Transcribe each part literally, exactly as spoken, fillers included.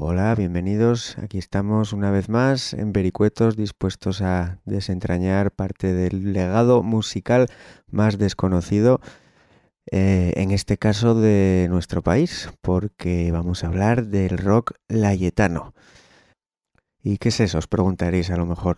Hola, bienvenidos. Aquí estamos una vez más en Vericuetos, dispuestos a desentrañar parte del legado musical más desconocido, eh, en este caso de nuestro país, porque vamos a hablar del rock layetano. ¿Y qué es eso? Os preguntaréis a lo mejor.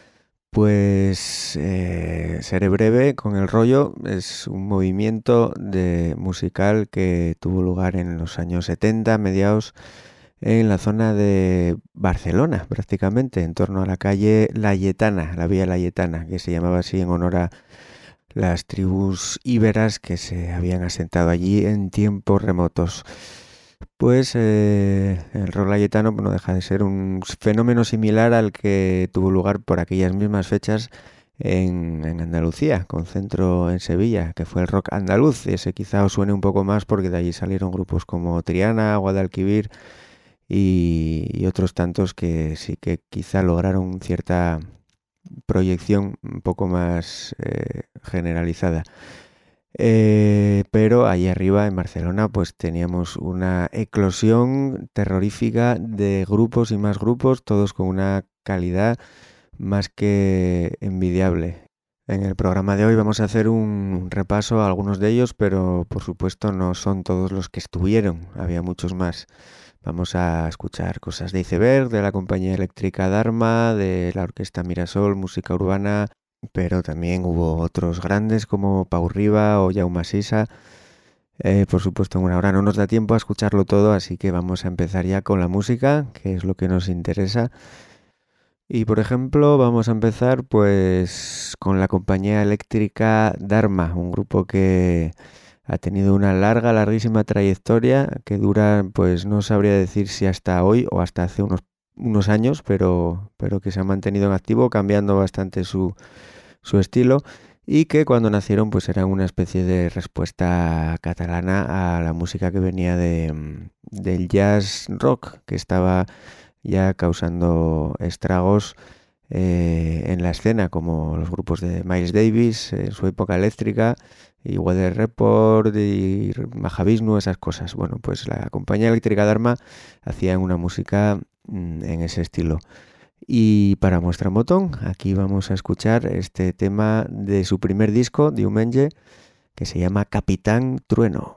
Pues eh, seré breve con el rollo. Es un movimiento de musical que tuvo lugar en los años setenta, mediados, en la zona de Barcelona, prácticamente, en torno a la calle Layetana, la Vía Layetana, que se llamaba así en honor a las tribus íberas que se habían asentado allí en tiempos remotos. Pues eh, el rock layetano no deja de ser un fenómeno similar al que tuvo lugar por aquellas mismas fechas en, en Andalucía, con centro en Sevilla, que fue el rock andaluz. Y ese quizá os suene un poco más porque de allí salieron grupos como Triana, Guadalquivir y, y otros tantos que sí que quizá lograron cierta proyección un poco más eh, generalizada. Eh, pero allí arriba en Barcelona pues teníamos una eclosión terrorífica de grupos y más grupos, todos con una calidad más que envidiable. En el programa de hoy vamos a hacer un repaso a algunos de ellos, pero por supuesto no son todos los que estuvieron, había muchos más. Vamos a escuchar cosas de Iceberg, de la compañía eléctrica Dharma, de la orquesta Mirasol, música urbana, pero también hubo otros grandes como Pau Riba o Jaume Sisa. Eh, por supuesto, en una hora no nos da tiempo a escucharlo todo, así que vamos a empezar ya con la música, que es lo que nos interesa. Y por ejemplo, vamos a empezar pues con la compañía eléctrica Dharma, un grupo que ha tenido una larga, larguísima trayectoria que dura, pues no sabría decir si hasta hoy o hasta hace unos, unos años, pero, pero que se ha mantenido en activo, cambiando bastante su, su estilo, y que cuando nacieron pues eran una especie de respuesta catalana a la música que venía de, del jazz rock, que estaba ya causando estragos eh, en la escena, como los grupos de Miles Davis en su época eléctrica, y Weather Report y Mahavishnu, esas cosas. Bueno, pues la compañía eléctrica Dharma hacía una música mmm, en ese estilo. Y para muestra un botón, aquí vamos a escuchar este tema de su primer disco, Diumenge, que se llama Capitán Trueno.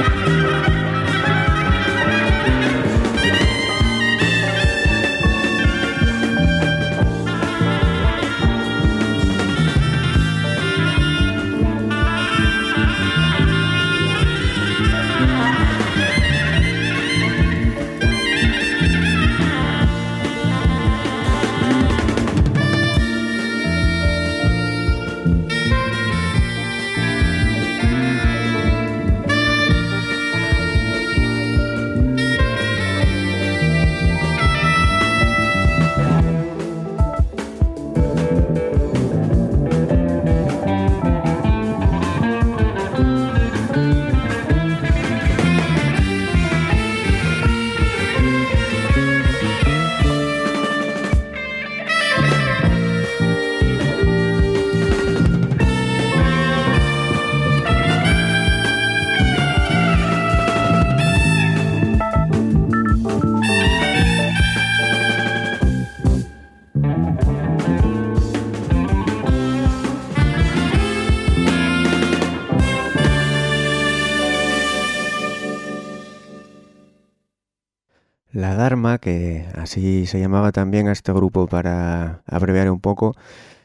La Dharma, que así se llamaba también a este grupo para abreviar un poco,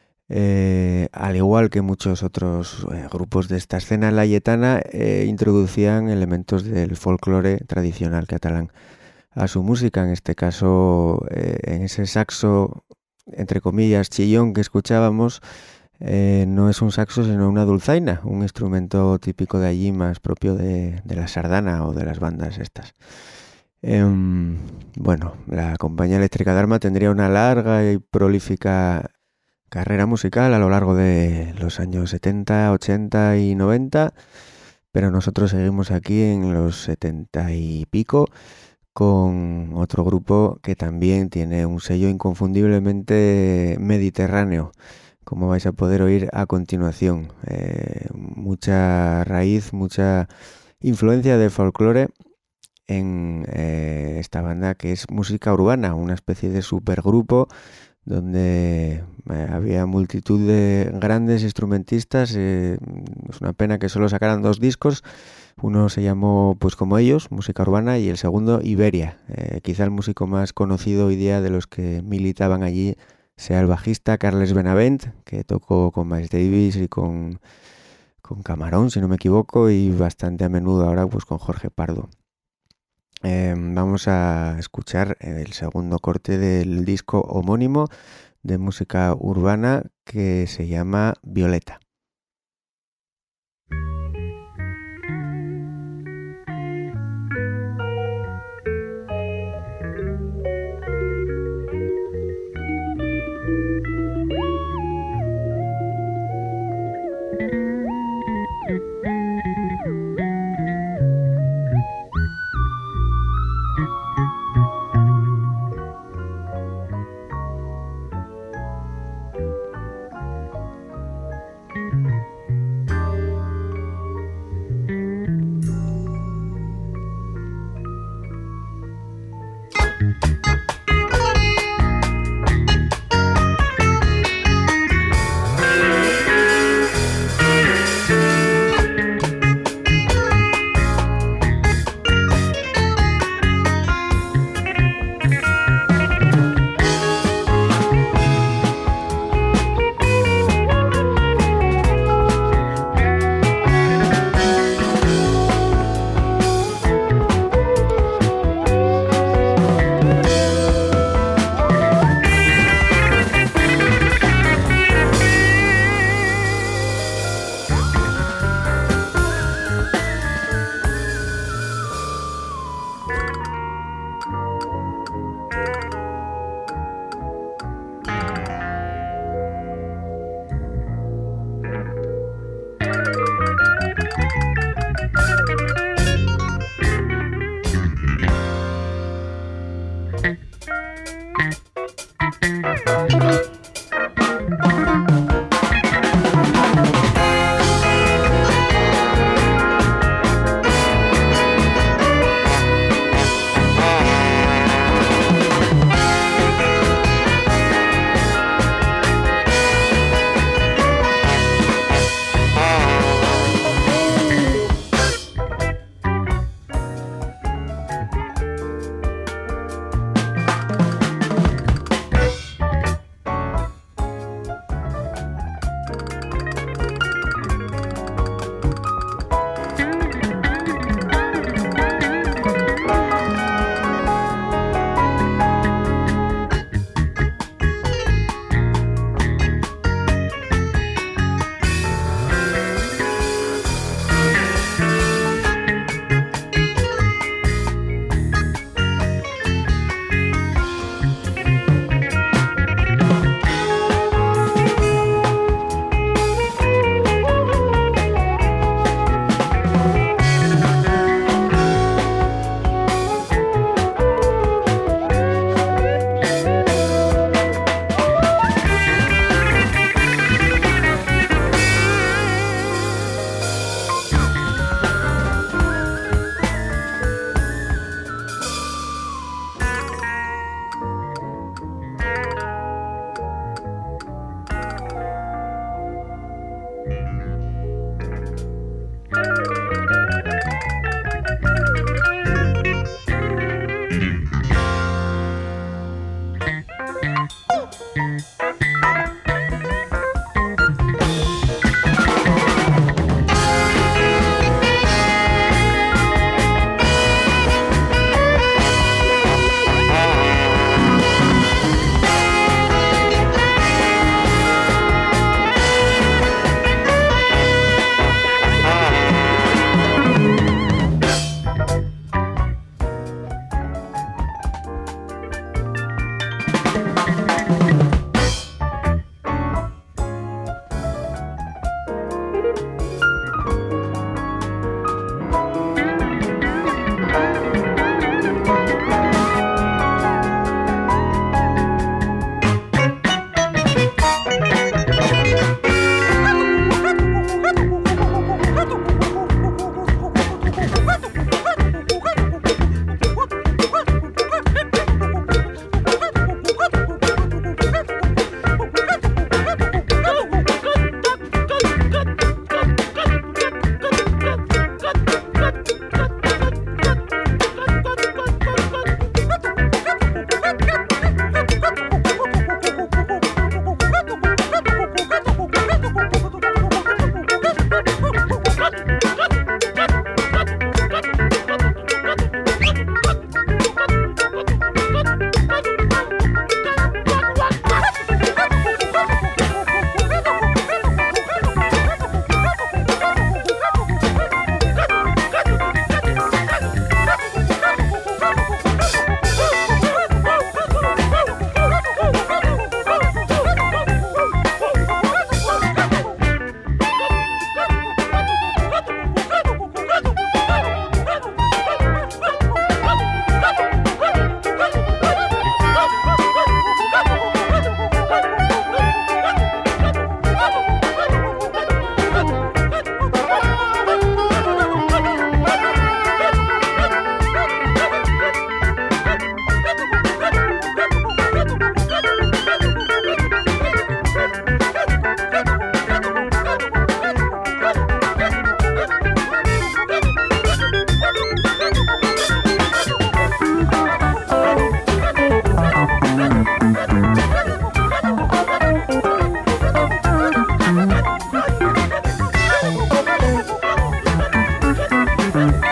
eh, al igual que muchos otros eh, grupos de esta escena layetana, eh, introducían elementos del folclore tradicional catalán a su música, en este caso eh, en ese saxo, entre comillas, chillón que escuchábamos. Eh, no es un saxo sino una dulzaina, un instrumento típico de allí, más propio de, de la sardana o de las bandas estas. Eh, bueno, la compañía eléctrica Dharma tendría una larga y prolífica carrera musical a lo largo de los años setenta, ochenta y noventa, pero nosotros seguimos aquí en los setenta y pico con otro grupo que también tiene un sello inconfundiblemente mediterráneo, como vais a poder oír a continuación. Eh, mucha raíz, mucha influencia del folclore en eh, esta banda que es Música Urbana, una especie de supergrupo donde eh, había multitud de grandes instrumentistas. Eh, es una pena que solo sacaran dos discos. Uno se llamó, pues como ellos, Música Urbana, y el segundo Iberia. Eh, quizá el músico más conocido hoy día de los que militaban allí sea el bajista Carles Benavent, que tocó con Miles Davis y con, con Camarón, si no me equivoco, y bastante a menudo ahora pues con Jorge Pardo. Eh, vamos a escuchar el segundo corte del disco homónimo de Música Urbana, que se llama Violeta.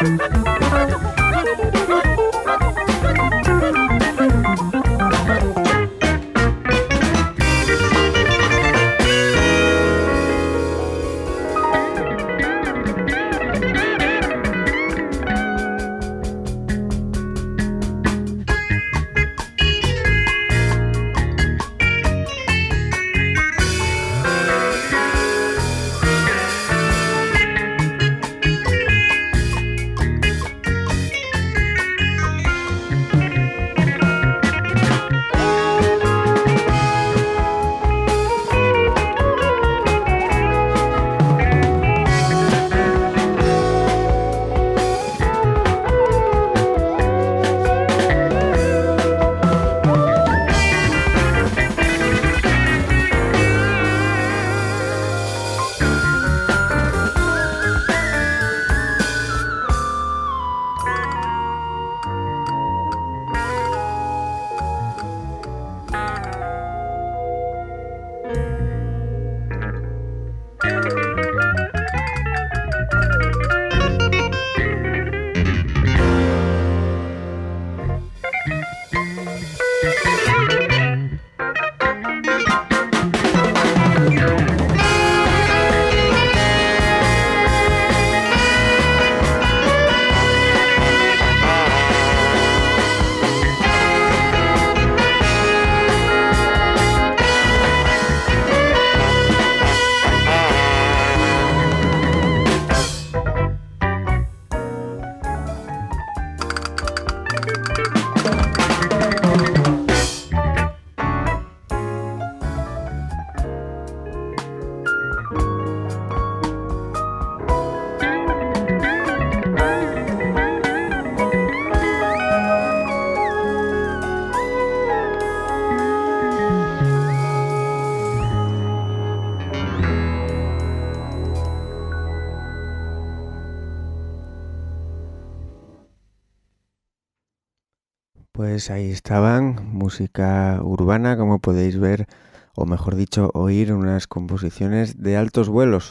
Pues ahí estaban, música urbana, como podéis ver, o mejor dicho, oír unas composiciones de altos vuelos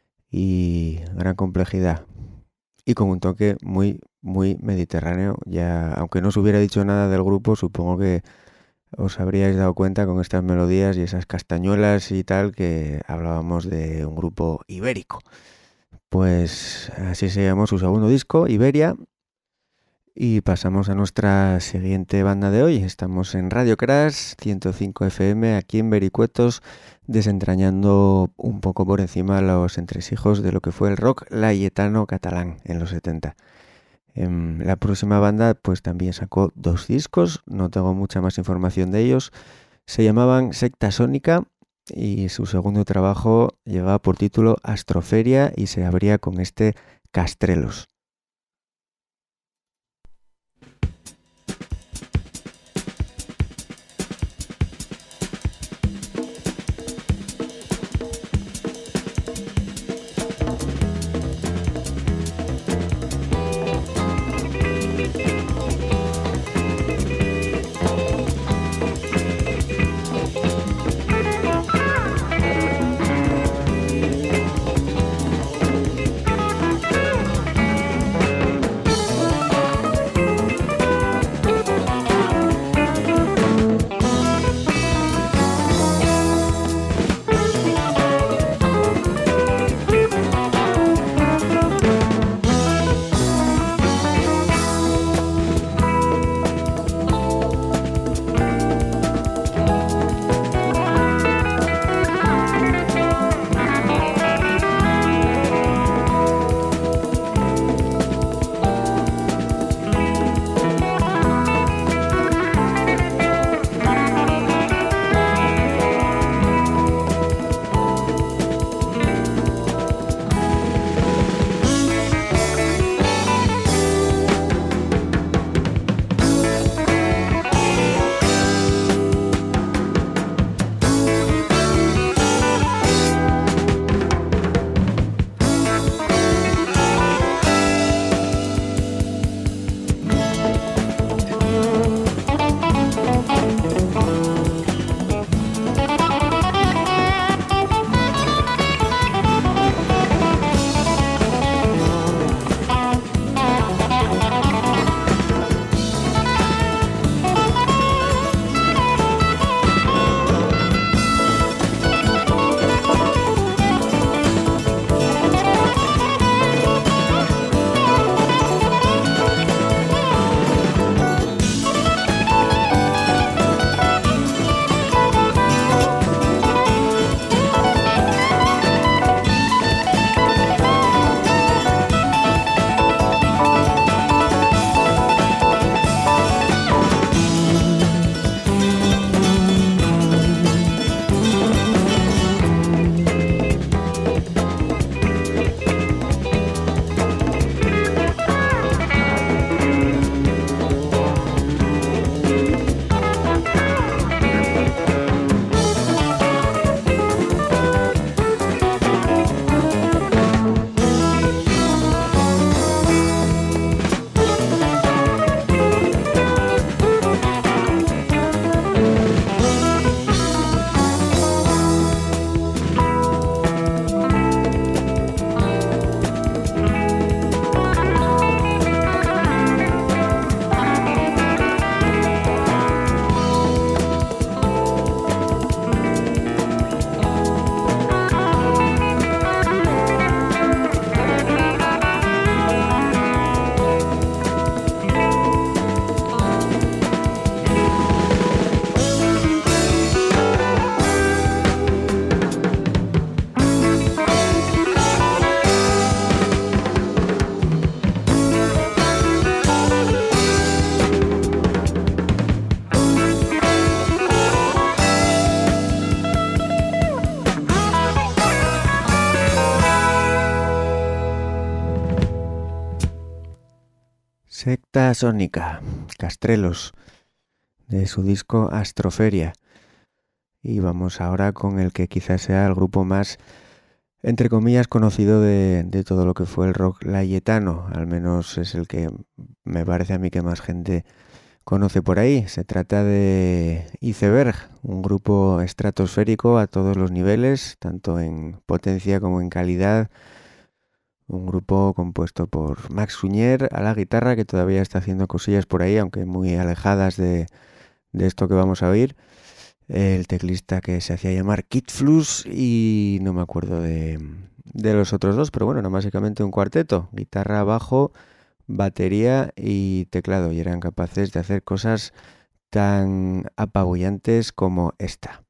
y gran complejidad. Y con un toque muy, muy mediterráneo. Ya, aunque no os hubiera dicho nada del grupo, supongo que os habríais dado cuenta con estas melodías y esas castañuelas y tal que hablábamos de un grupo ibérico. Pues así se llamó su segundo disco, Iberia. Y pasamos a nuestra siguiente banda de hoy. Estamos en Radio Crash ciento cinco F M, aquí en Vericuetos, desentrañando un poco por encima los entresijos de lo que fue el rock layetano catalán en los setenta. Eh, la próxima banda pues también sacó dos discos, no tengo mucha más información de ellos. Se llamaban Secta Sónica y su segundo trabajo llevaba por título Astroferia y se abría con este Castrelos. Secta Sónica, Castrelos, de su disco Astroferia. Y vamos ahora con el que quizás sea el grupo más, entre comillas, conocido de, de todo lo que fue el rock layetano. Al menos es el que me parece a mí que más gente conoce por ahí. Se trata de Iceberg, un grupo estratosférico a todos los niveles, tanto en potencia como en calidad. Un grupo compuesto por Max Suñer a la guitarra, que todavía está haciendo cosillas por ahí, aunque muy alejadas de, de esto que vamos a oír. El teclista que se hacía llamar Kid Flus y no me acuerdo de, de los otros dos, pero bueno, era básicamente un cuarteto. Guitarra, bajo, batería y teclado. Y eran capaces de hacer cosas tan apabullantes como esta.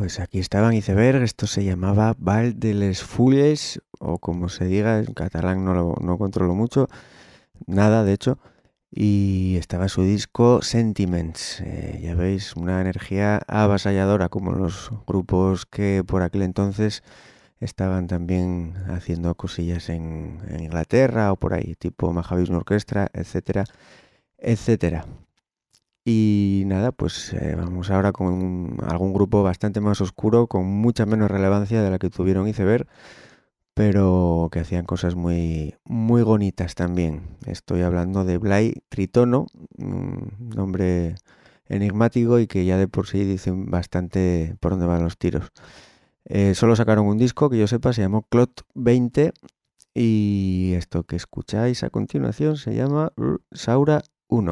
pues aquí estaban Iceberg, esto se llamaba Ball de les Fulles, o como se diga, en catalán no lo no controlo mucho, nada de hecho, y estaba su disco Sentiments, eh, ya veis, una energía avasalladora como los grupos que por aquel entonces estaban también haciendo cosillas en, en Inglaterra o por ahí, tipo Mahavishnu Orchestra, etcétera, etcétera. Y nada, pues eh, vamos ahora con un- algún grupo bastante más oscuro, con mucha menos relevancia de la que tuvieron Iceberg, pero que hacían cosas muy, muy bonitas también. Estoy hablando de Bly Tritono, un nombre enigmático y que ya de por sí dicen bastante por dónde van los tiros. Eh, solo sacaron un disco que yo sepa, se llamó Clot veinte y esto que escucháis a continuación se llama R- Saura uno.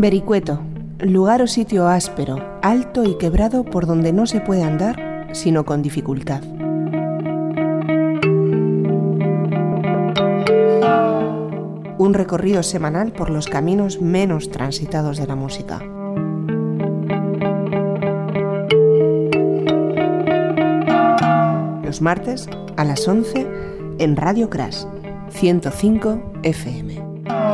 Vericueto, lugar o sitio áspero, alto y quebrado por donde no se puede andar, sino con dificultad. Un recorrido semanal por los caminos menos transitados de la música. Los martes a las once en Radio Crash, ciento cinco F M.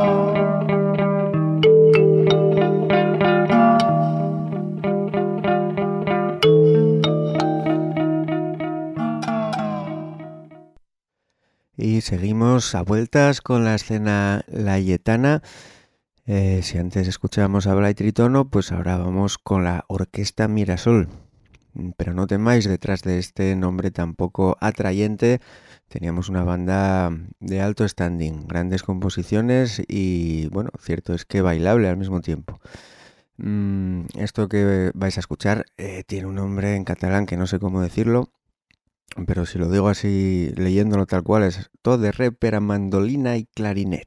Y seguimos a vueltas con la escena layetana. Eh, si antes escuchábamos a Blay Tritono, pues ahora vamos con la Orquesta Mirasol. Pero no temáis, detrás de este nombre tan poco atrayente teníamos una banda de alto standing, grandes composiciones y, bueno, cierto es que bailable al mismo tiempo. Mm, esto que vais a escuchar eh, tiene un nombre en catalán que no sé cómo decirlo, pero si lo digo así, leyéndolo tal cual, es To de re per a mandolina y clarinet.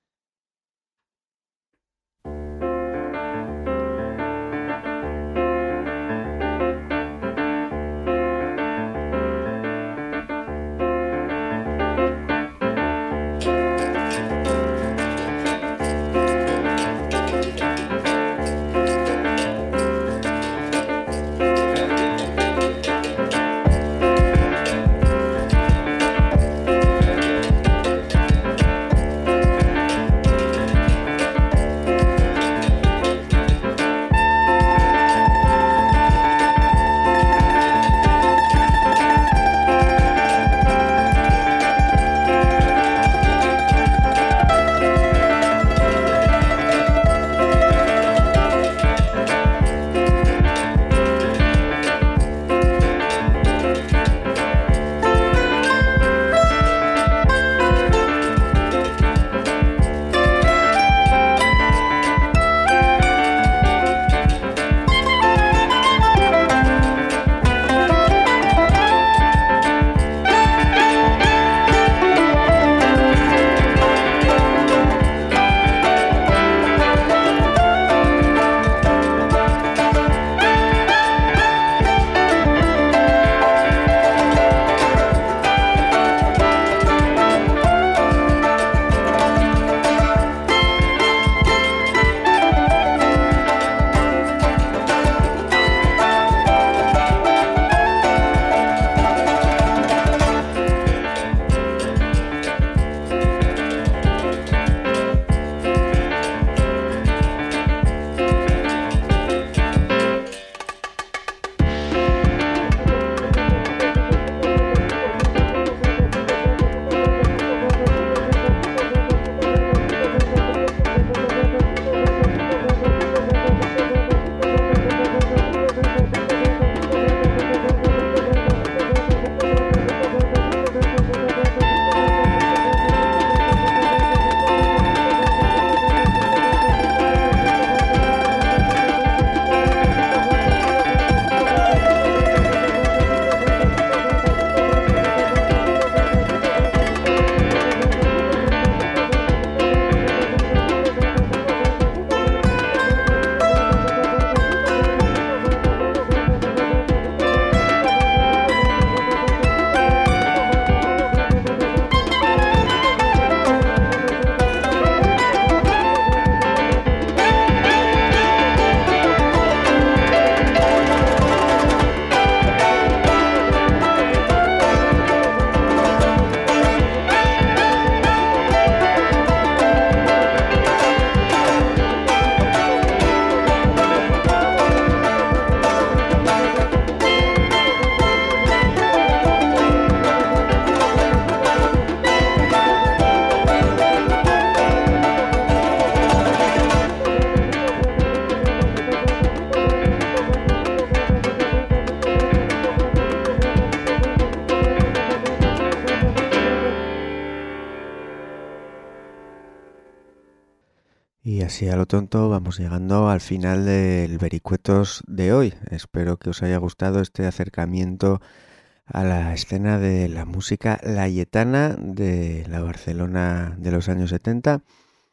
Y así a lo tonto vamos llegando al final del Vericuetos de hoy. Espero que os haya gustado este acercamiento a la escena de la música layetana de la Barcelona de los años setenta.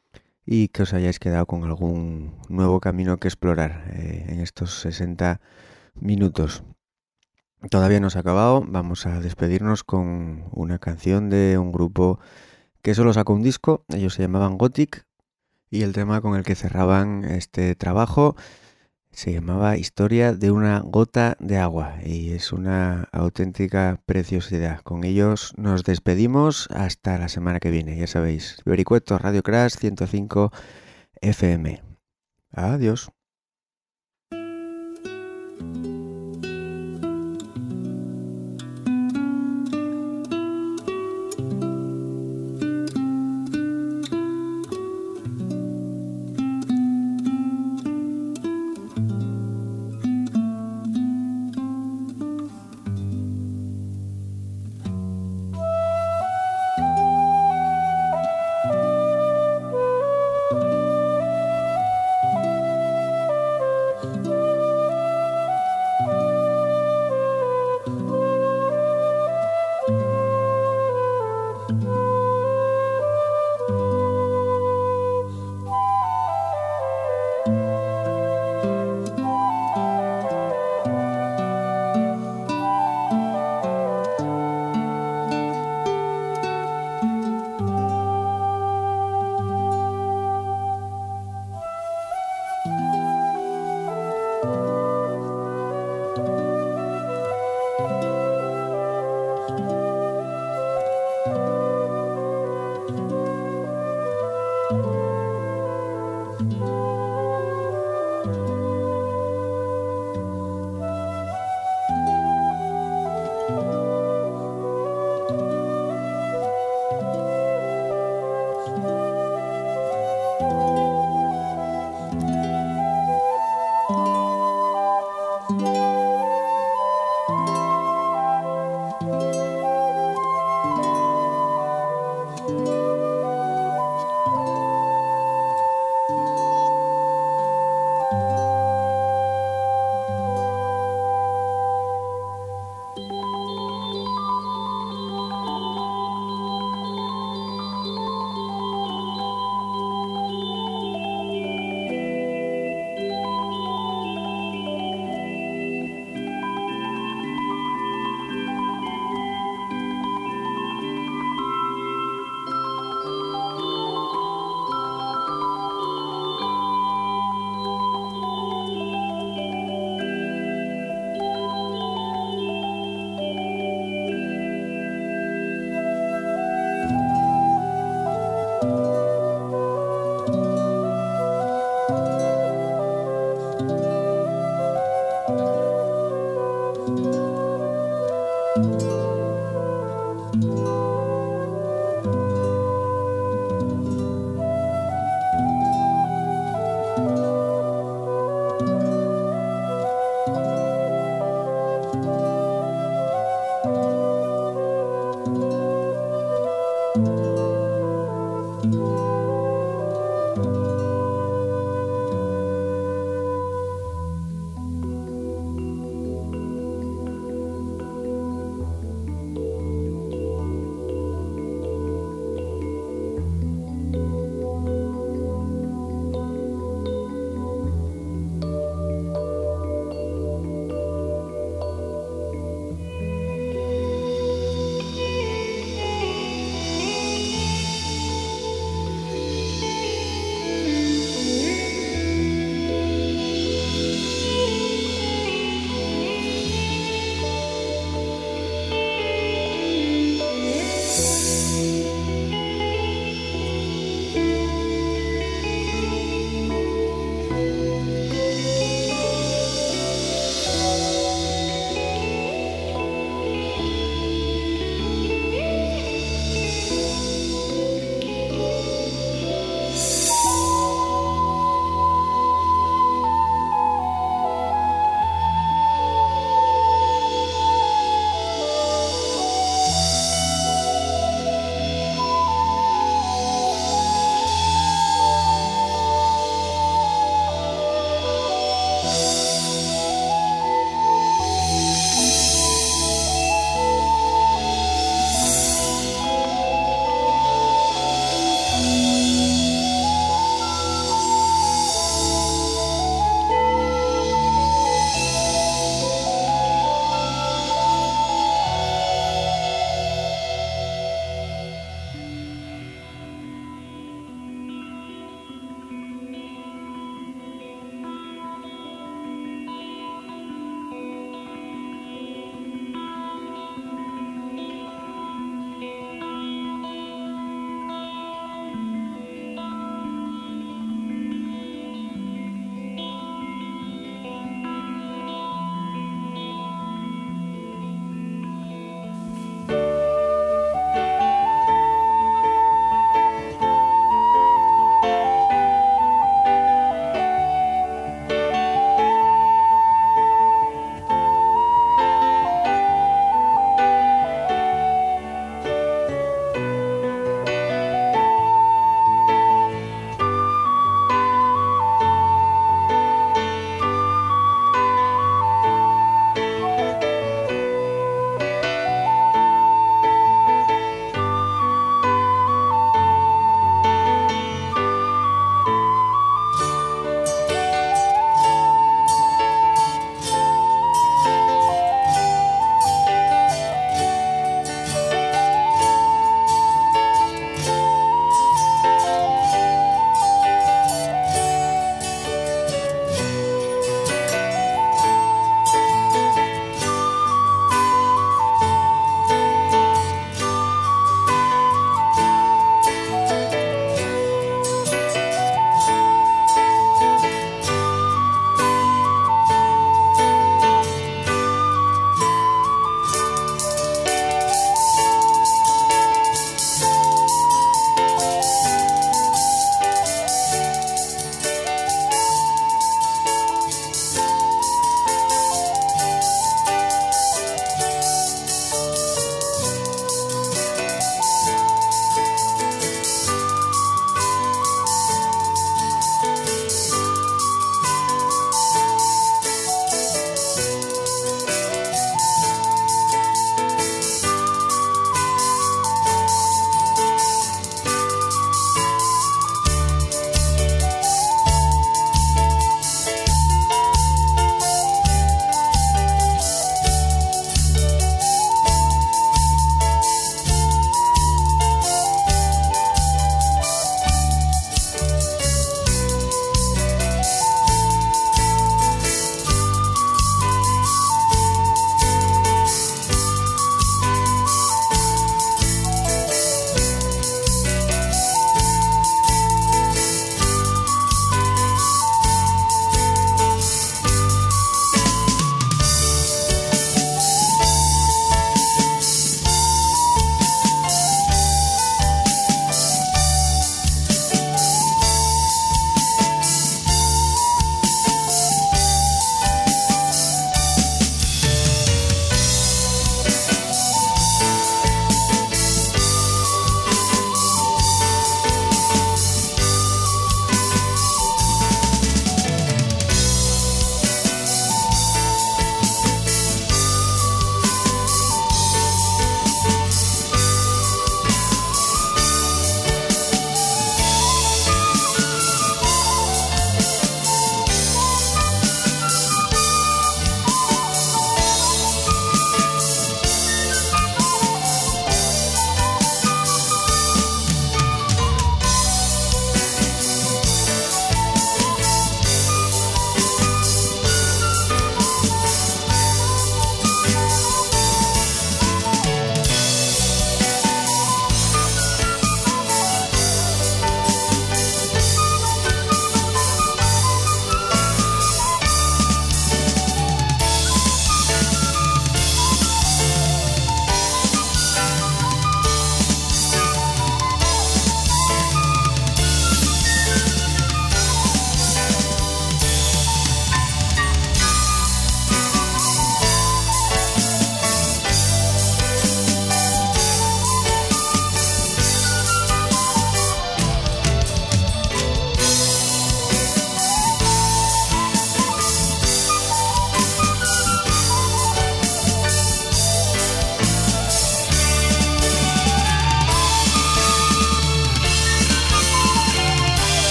y que os hayáis quedado con algún nuevo camino que explorar eh, en estos sesenta minutos. Todavía no se ha acabado, vamos a despedirnos con una canción de un grupo que solo sacó un disco, ellos se llamaban Gothic y el tema con el que cerraban este trabajo se llamaba Historia de una gota de agua y es una auténtica preciosidad. Con ellos nos despedimos hasta la semana que viene, ya sabéis, Vericuetos Radio Crash ciento cinco F M. Adiós. Thank you.